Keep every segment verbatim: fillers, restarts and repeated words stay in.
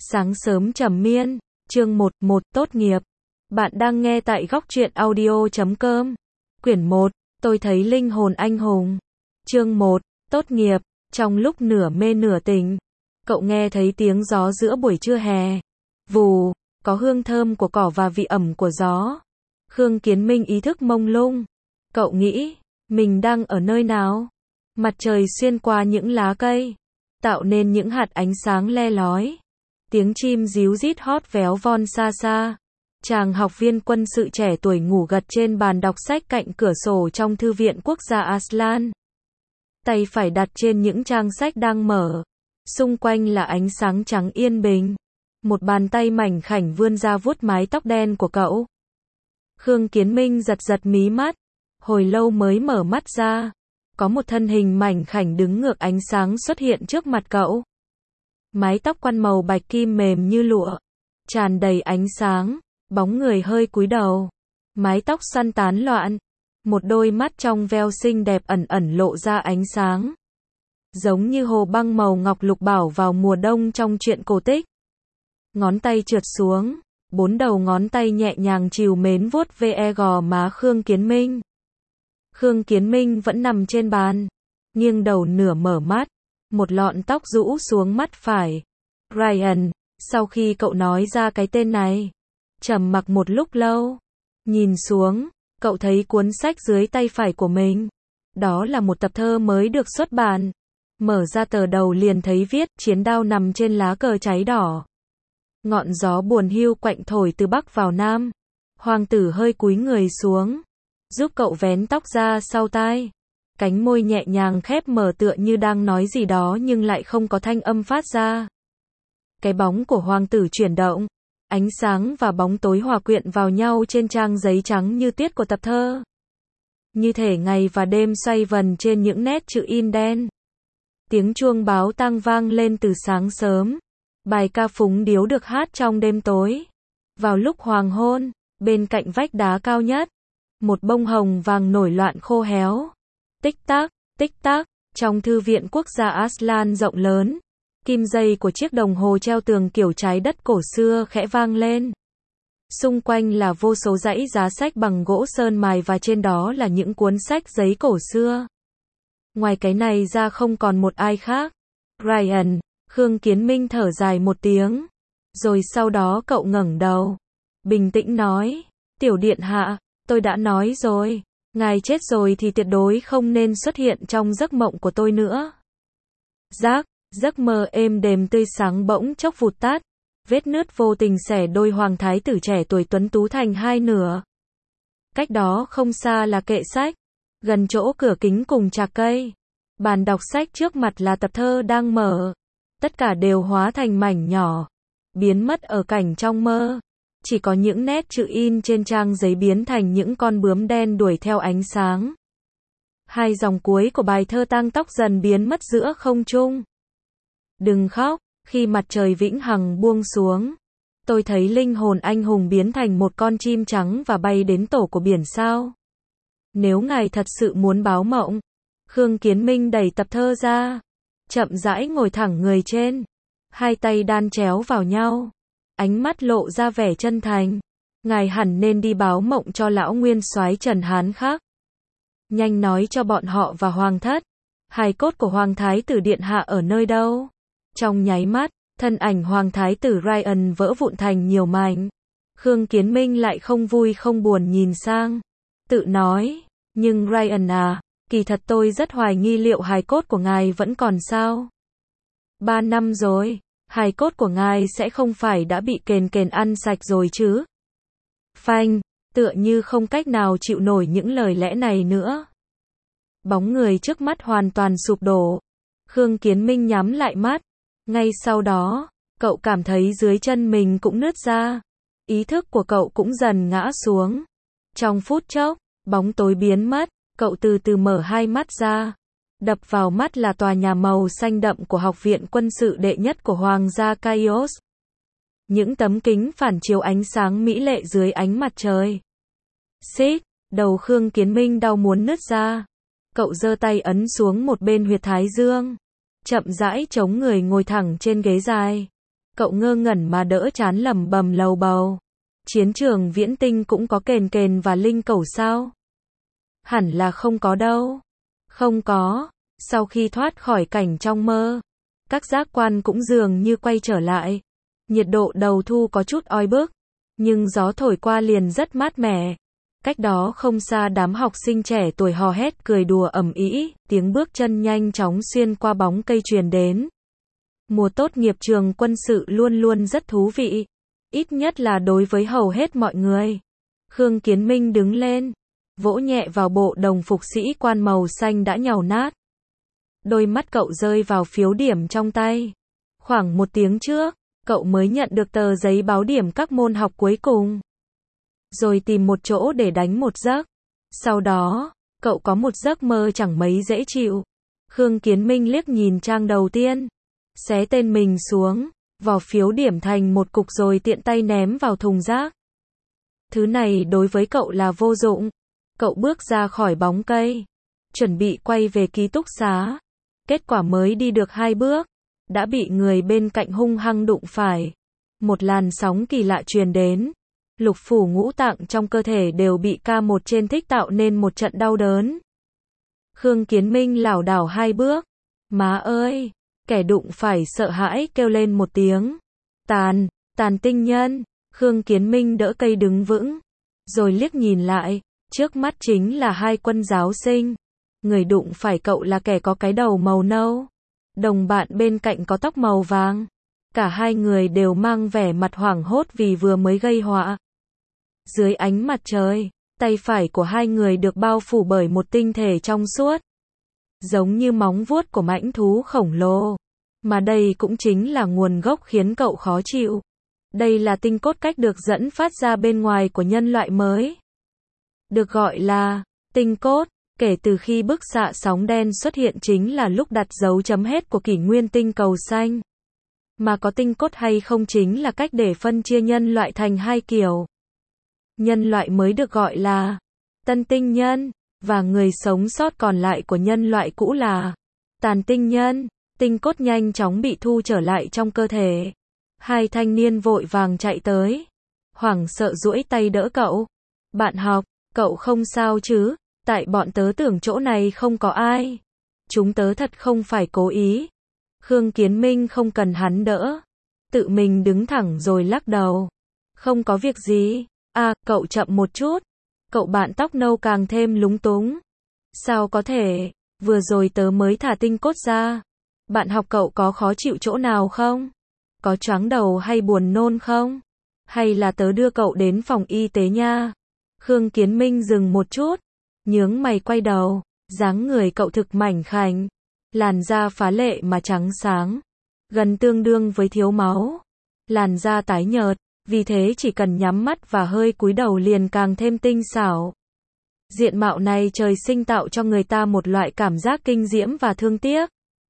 Sáng sớm trầm miên, chương một, một, tốt nghiệp. Bạn đang nghe tại góc truyện audio chấm com. Quyển một, tôi thấy linh hồn anh hùng. Chương một, tốt nghiệp. Trong lúc nửa mê nửa tỉnh, cậu nghe thấy tiếng gió giữa buổi trưa hè. Vù, có hương thơm của cỏ và vị ẩm của gió. Khương Kiến Minh ý thức mông lung. Cậu nghĩ, mình đang ở nơi nào? Mặt trời xuyên qua những lá cây, tạo nên những hạt ánh sáng le lói. Tiếng chim ríu rít hót véo von xa xa. Chàng học viên quân sự trẻ tuổi ngủ gật trên bàn đọc sách cạnh cửa sổ trong thư viện quốc gia Aslan. Tay phải đặt trên những trang sách đang mở. Xung quanh là ánh sáng trắng yên bình. Một bàn tay mảnh khảnh vươn ra vuốt mái tóc đen của cậu. Khương Kiến Minh giật giật mí mắt. Hồi lâu mới mở mắt ra. Có một thân hình mảnh khảnh đứng ngược ánh sáng xuất hiện trước mặt cậu. Mái tóc quăn màu bạch kim mềm như lụa, tràn đầy ánh sáng, bóng người hơi cúi đầu. Mái tóc xoăn tán loạn, một đôi mắt trong veo xinh đẹp ẩn ẩn lộ ra ánh sáng. Giống như hồ băng màu ngọc lục bảo vào mùa đông trong truyện cổ tích. Ngón tay trượt xuống, bốn đầu ngón tay nhẹ nhàng trìu mến vuốt ve gò má Khương Kiến Minh. Khương Kiến Minh vẫn nằm trên bàn, nghiêng đầu nửa mở mắt. Một lọn tóc rũ xuống mắt phải. Ryan, sau khi cậu nói ra cái tên này, trầm mặc một lúc lâu. Nhìn xuống, cậu thấy cuốn sách dưới tay phải của mình. Đó là một tập thơ mới được xuất bản. Mở ra tờ đầu liền thấy viết, chiến đao nằm trên lá cờ cháy đỏ. Ngọn gió buồn hiu quạnh thổi từ bắc vào nam. Hoàng tử hơi cúi người xuống, giúp cậu vén tóc ra sau tai. Cánh môi nhẹ nhàng khép mở tựa như đang nói gì đó nhưng lại không có thanh âm phát ra. Cái bóng của hoàng tử chuyển động. Ánh sáng và bóng tối hòa quyện vào nhau trên trang giấy trắng như tiết của tập thơ. Như thể ngày và đêm xoay vần trên những nét chữ in đen. Tiếng chuông báo tang vang lên từ sáng sớm. Bài ca phúng điếu được hát trong đêm tối. Vào lúc hoàng hôn, bên cạnh vách đá cao nhất, một bông hồng vàng nổi loạn khô héo. Tích tắc, tích tắc, trong thư viện quốc gia Aslan rộng lớn, kim dây của chiếc đồng hồ treo tường kiểu trái đất cổ xưa khẽ vang lên. Xung quanh là vô số dãy giá sách bằng gỗ sơn mài và trên đó là những cuốn sách giấy cổ xưa. Ngoài cái này ra không còn một ai khác. Ryan, Khương Kiến Minh thở dài một tiếng. Rồi sau đó cậu ngẩng đầu, bình tĩnh nói, tiểu điện hạ, tôi đã nói rồi. Ngài chết rồi thì tuyệt đối không nên xuất hiện trong giấc mộng của tôi nữa. Giác, giấc mơ êm đềm tươi sáng bỗng chốc vụt tắt. Vết nứt vô tình xẻ đôi hoàng thái tử trẻ tuổi tuấn tú thành hai nửa. Cách đó không xa là kệ sách. Gần chỗ cửa kính cùng trạc cây. Bàn đọc sách trước mặt là tập thơ đang mở. Tất cả đều hóa thành mảnh nhỏ. Biến mất ở cảnh trong mơ. Chỉ có những nét chữ in trên trang giấy biến thành những con bướm đen đuổi theo ánh sáng. Hai dòng cuối của bài thơ tang tóc dần biến mất giữa không trung. Đừng khóc, khi mặt trời vĩnh hằng buông xuống. Tôi thấy linh hồn anh hùng biến thành một con chim trắng và bay đến tổ của biển sao. Nếu ngài thật sự muốn báo mộng. Khương Kiến Minh đẩy tập thơ ra. Chậm rãi ngồi thẳng người trên. Hai tay đan chéo vào nhau. Ánh mắt lộ ra vẻ chân thành. Ngài hẳn nên đi báo mộng cho lão nguyên soái Trần Hán Khắc. Nhanh nói cho bọn họ và hoàng thất. Hài cốt của hoàng thái tử điện hạ ở nơi đâu? Trong nháy mắt, thân ảnh hoàng thái tử Ryan vỡ vụn thành nhiều mảnh. Khương Kiến Minh lại không vui không buồn nhìn sang. Tự nói, nhưng Ryan à, kỳ thật tôi rất hoài nghi liệu hài cốt của ngài vẫn còn sao? Ba năm rồi. Hài cốt của ngài sẽ không phải đã bị kền kền ăn sạch rồi chứ? Phanh, tựa như không cách nào chịu nổi những lời lẽ này nữa. Bóng người trước mắt hoàn toàn sụp đổ. Khương Kiến Minh nhắm lại mắt. Ngay sau đó, cậu cảm thấy dưới chân mình cũng nứt ra. Ý thức của cậu cũng dần ngã xuống. Trong phút chốc, bóng tối biến mất, cậu từ từ mở hai mắt ra. Đập vào mắt là tòa nhà màu xanh đậm của học viện quân sự đệ nhất của Hoàng gia Kaios. Những tấm kính phản chiếu ánh sáng mỹ lệ dưới ánh mặt trời. Xít, đầu Khương Kiến Minh đau muốn nứt ra. Cậu giơ tay ấn xuống một bên huyệt thái dương. Chậm rãi chống người ngồi thẳng trên ghế dài. Cậu ngơ ngẩn mà đỡ trán lẩm bẩm lầu bầu. Chiến trường viễn tinh cũng có kền kền và linh cẩu sao? Hẳn là không có đâu. Không có. Sau khi thoát khỏi cảnh trong mơ, các giác quan cũng dường như quay trở lại. Nhiệt độ đầu thu có chút oi bức, nhưng gió thổi qua liền rất mát mẻ. Cách đó không xa đám học sinh trẻ tuổi hò hét cười đùa ầm ĩ, tiếng bước chân nhanh chóng xuyên qua bóng cây truyền đến. Mùa tốt nghiệp trường quân sự luôn luôn rất thú vị, ít nhất là đối với hầu hết mọi người. Khương Kiến Minh đứng lên, vỗ nhẹ vào bộ đồng phục sĩ quan màu xanh đã nhàu nát. Đôi mắt cậu rơi vào phiếu điểm trong tay. Khoảng một tiếng trước, cậu mới nhận được tờ giấy báo điểm các môn học cuối cùng. Rồi tìm một chỗ để đánh một giấc. Sau đó, cậu có một giấc mơ chẳng mấy dễ chịu. Khương Kiến Minh liếc nhìn trang đầu tiên, xé tên mình xuống, vò phiếu điểm thành một cục rồi tiện tay ném vào thùng rác. Thứ này đối với cậu là vô dụng. Cậu bước ra khỏi bóng cây, chuẩn bị quay về ký túc xá. Kết quả mới đi được hai bước, đã bị người bên cạnh hung hăng đụng phải. Một làn sóng kỳ lạ truyền đến. Lục phủ ngũ tạng trong cơ thể đều bị ca một trên thích tạo nên một trận đau đớn. Khương Kiến Minh lảo đảo hai bước. Má ơi! Kẻ đụng phải sợ hãi kêu lên một tiếng. Tàn, tàn tinh nhân. Khương Kiến Minh đỡ cây đứng vững, rồi liếc nhìn lại, trước mắt chính là hai quân giáo sinh. Người đụng phải cậu là kẻ có cái đầu màu nâu, đồng bạn bên cạnh có tóc màu vàng. Cả hai người đều mang vẻ mặt hoảng hốt vì vừa mới gây họa. Dưới ánh mặt trời, tay phải của hai người được bao phủ bởi một tinh thể trong suốt, giống như móng vuốt của mãnh thú khổng lồ. Mà đây cũng chính là nguồn gốc khiến cậu khó chịu. Đây là tinh cốt cách được dẫn phát ra bên ngoài của nhân loại mới. Được gọi là tinh cốt, kể từ khi bức xạ sóng đen xuất hiện chính là lúc đặt dấu chấm hết của kỷ nguyên tinh cầu xanh. Mà có tinh cốt hay không chính là cách để phân chia nhân loại thành hai kiểu. Nhân loại mới được gọi là tân tinh nhân, và người sống sót còn lại của nhân loại cũ là tàn tinh nhân. Tinh cốt nhanh chóng bị thu trở lại trong cơ thể. Hai thanh niên vội vàng chạy tới, hoảng sợ duỗi tay đỡ cậu. Bạn học, cậu không sao chứ? Tại bọn tớ tưởng chỗ này không có ai. Chúng tớ thật không phải cố ý. Khương Kiến Minh không cần hắn đỡ, tự mình đứng thẳng rồi lắc đầu. Không có việc gì. À, cậu chậm một chút. Cậu bạn tóc nâu càng thêm lúng túng. Sao có thể, vừa rồi tớ mới thả tinh cốt ra. Bạn học cậu có khó chịu chỗ nào không? Có choáng đầu hay buồn nôn không? Hay là tớ đưa cậu đến phòng y tế nha? Khương Kiến Minh dừng một chút, nhướng mày quay đầu, dáng người cậu thực mảnh khảnh, làn da phá lệ mà trắng sáng, gần tương đương với thiếu máu, làn da tái nhợt, vì thế chỉ cần nhắm mắt và hơi cúi đầu liền càng thêm tinh xảo. Diện mạo này trời sinh tạo cho người ta một loại cảm giác kinh diễm và thương tiếc.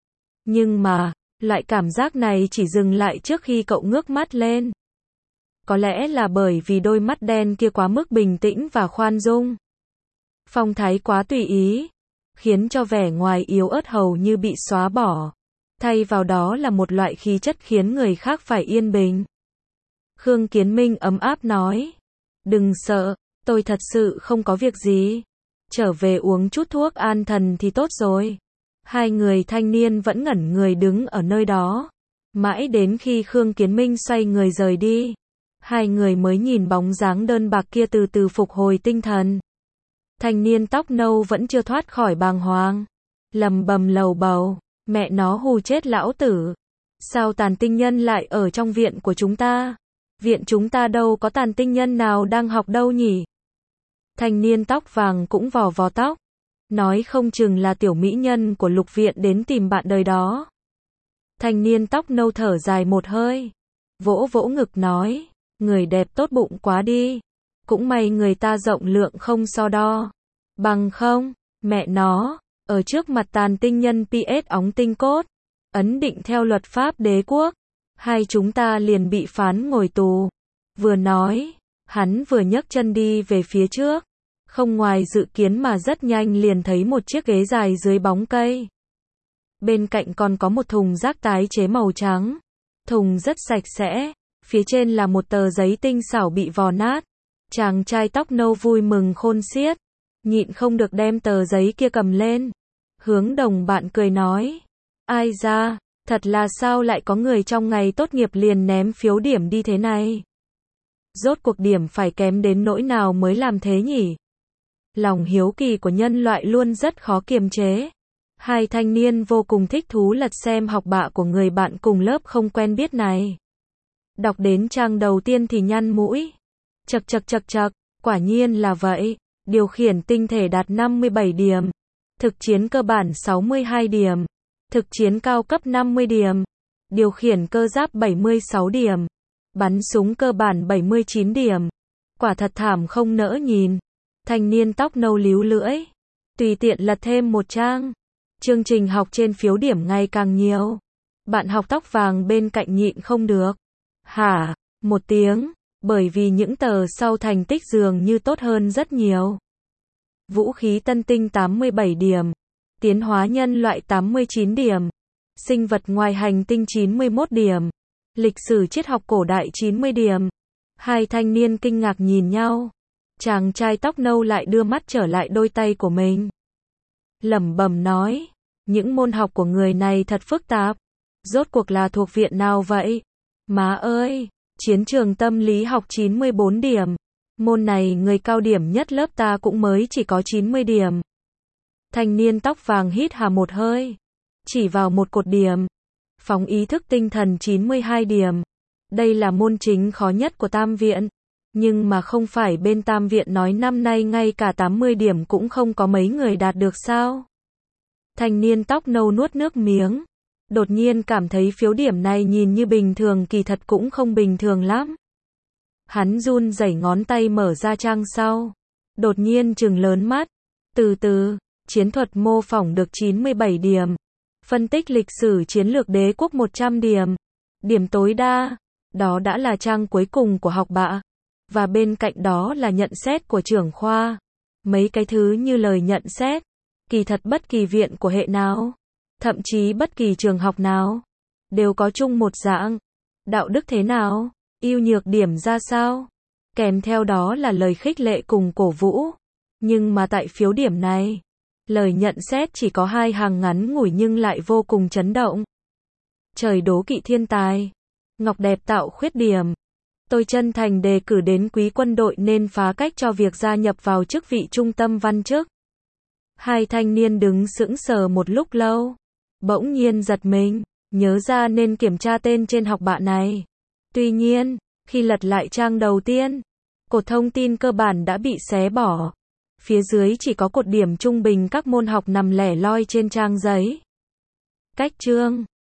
Nhưng mà, loại cảm giác này chỉ dừng lại trước khi cậu ngước mắt lên. Có lẽ là bởi vì đôi mắt đen kia quá mức bình tĩnh và khoan dung. Phong thái quá tùy ý, khiến cho vẻ ngoài yếu ớt hầu như bị xóa bỏ. Thay vào đó là một loại khí chất khiến người khác phải yên bình. Khương Kiến Minh ấm áp nói. Đừng sợ, tôi thật sự không có việc gì. Trở về uống chút thuốc an thần thì tốt rồi. Hai người thanh niên vẫn ngẩn người đứng ở nơi đó. Mãi đến khi Khương Kiến Minh xoay người rời đi, hai người mới nhìn bóng dáng đơn bạc kia từ từ phục hồi tinh thần. Thanh niên tóc nâu vẫn chưa thoát khỏi bàng hoàng, lầm bầm lầu bầu, mẹ nó hù chết lão tử. Sao tàn tinh nhân lại ở trong viện của chúng ta? Viện chúng ta đâu có tàn tinh nhân nào đang học đâu nhỉ? Thanh niên tóc vàng cũng vò vò tóc, nói không chừng là tiểu mỹ nhân của lục viện đến tìm bạn đời đó. Thanh niên tóc nâu thở dài một hơi, vỗ vỗ ngực nói, người đẹp tốt bụng quá đi. Cũng may người ta rộng lượng không so đo. Bằng không, mẹ nó, ở trước mặt tàn tinh nhân pê ét óng tinh cốt, ấn định theo luật pháp đế quốc, hai chúng ta liền bị phán ngồi tù. Vừa nói, hắn vừa nhấc chân đi về phía trước, không ngoài dự kiến mà rất nhanh liền thấy một chiếc ghế dài dưới bóng cây. Bên cạnh còn có một thùng rác tái chế màu trắng. Thùng rất sạch sẽ, phía trên là một tờ giấy tinh xảo bị vò nát. Chàng trai tóc nâu vui mừng khôn xiết, nhịn không được đem tờ giấy kia cầm lên. Hướng đồng bạn cười nói, ai da, thật là sao lại có người trong ngày tốt nghiệp liền ném phiếu điểm đi thế này. Rốt cuộc điểm phải kém đến nỗi nào mới làm thế nhỉ? Lòng hiếu kỳ của nhân loại luôn rất khó kiềm chế. Hai thanh niên vô cùng thích thú lật xem học bạ của người bạn cùng lớp không quen biết này. Đọc đến trang đầu tiên thì nhăn mũi. Chậc chậc chậc chậc, quả nhiên là vậy. Điều khiển tinh thể đạt năm mươi bảy điểm. Thực chiến cơ bản sáu mươi hai điểm. Thực chiến cao cấp năm mươi điểm. Điều khiển cơ giáp bảy mươi sáu điểm. Bắn súng cơ bản bảy mươi chín điểm. Quả thật thảm không nỡ nhìn. Thanh niên tóc nâu líu lưỡi. Tùy tiện lật thêm một trang. Chương trình học trên phiếu điểm ngày càng nhiều. Bạn học tóc vàng bên cạnh nhịn không được. Hả? Một tiếng. Bởi vì những tờ sau thành tích dường như tốt hơn rất nhiều. Vũ khí tân tinh tám mươi bảy điểm. Tiến hóa nhân loại tám mươi chín điểm. Sinh vật ngoài hành tinh chín mươi mốt điểm. Lịch sử triết học cổ đại chín mươi điểm. Hai thanh niên kinh ngạc nhìn nhau. Chàng trai tóc nâu lại đưa mắt trở lại đôi tay của mình. Lẩm bẩm nói, những môn học của người này thật phức tạp. Rốt cuộc là thuộc viện nào vậy? Má ơi, chiến trường tâm lý học chín mươi bốn điểm. Môn này người cao điểm nhất lớp ta cũng mới chỉ có chín mươi điểm. Thanh niên tóc vàng hít hà một hơi. Chỉ vào một cột điểm. Phóng ý thức tinh thần chín mươi hai điểm. Đây là môn chính khó nhất của tam viện. Nhưng mà không phải bên tam viện nói năm nay ngay cả tám mươi điểm cũng không có mấy người đạt được sao? Thanh niên tóc nâu nuốt nước miếng. Đột nhiên cảm thấy phiếu điểm này nhìn như bình thường kỳ thật cũng không bình thường lắm. Hắn run rẩy ngón tay mở ra trang sau. Đột nhiên trừng lớn mắt. Từ từ, chiến thuật mô phỏng được chín mươi bảy điểm. Phân tích lịch sử chiến lược đế quốc một trăm điểm. Điểm tối đa. Đó đã là trang cuối cùng của học bạ. Và bên cạnh đó là nhận xét của trưởng khoa. Mấy cái thứ như lời nhận xét. Kỳ thật bất kỳ viện của hệ nào. Thậm chí bất kỳ trường học nào. Đều có chung một dạng. Đạo đức thế nào? Ưu nhược điểm ra sao? Kèm theo đó là lời khích lệ cùng cổ vũ. Nhưng mà tại phiếu điểm này, lời nhận xét chỉ có hai hàng ngắn ngủi nhưng lại vô cùng chấn động. Trời đố kỵ thiên tài. Ngọc đẹp tạo khuyết điểm. Tôi chân thành đề cử đến quý quân đội nên phá cách cho việc gia nhập vào chức vị trung tâm văn chức. Hai thanh niên đứng sững sờ một lúc lâu. Bỗng nhiên giật mình, nhớ ra nên kiểm tra tên trên học bạ này. Tuy nhiên, khi lật lại trang đầu tiên, cột thông tin cơ bản đã bị xé bỏ. Phía dưới chỉ có cột điểm trung bình các môn học nằm lẻ loi trên trang giấy. Cách chương